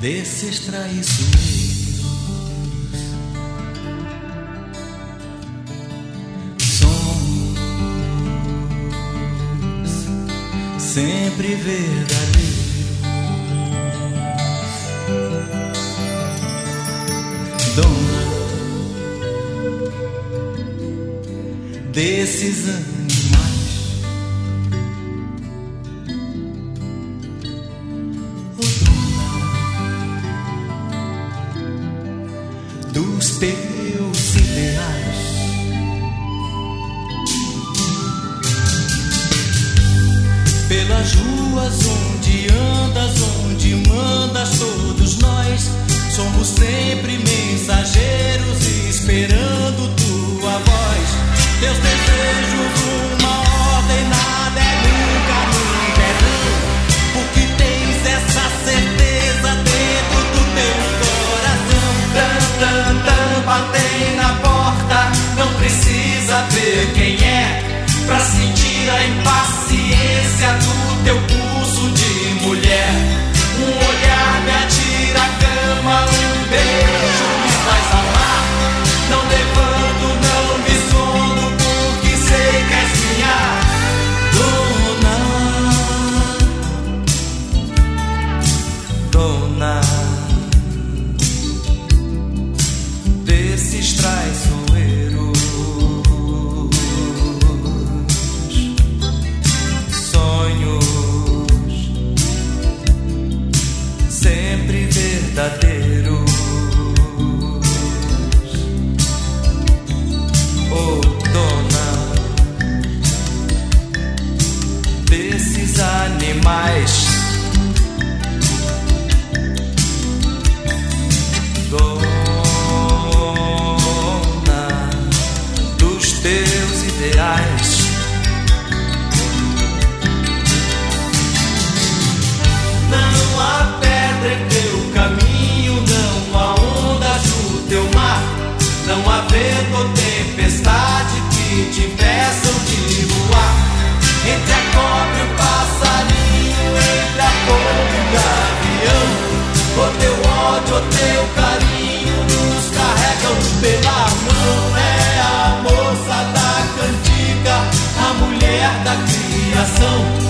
desses traiçoeiros. Somos sempre verdadeiros. Dona desses animais, oh dona dos teus ideais. Pelas ruas onde andas, onde mandas, todos nós somos sempre mensageiros esperando tua voz. Teus desejos, uma ordem, nada é nunca, nunca é não. Porque tens essa certeza dentro do teu coração. Tam, tam, tam, batem na porta, não precisa ver quem é pra sentir a impaciência do teu pulso de mulher. Um olhar me atira a cama, um beijo me faz amar. Não levanto, não me escondo, porque sei que és minha dona, dona desses traiçoeiros. Sonhos sempre verdadeiros. Oh dona desses animais, dona dos teus ideais. Não há pedra em teu caminho, não há ondas no teu mar, não há vento ou tempestade que te impeçam de voar. Entre a cobra e o passarinho, entre a pomba e o gavião, o teu ódio, o teu carinho nos carregam pela mão. É a moça da cantiga, a mulher da criação.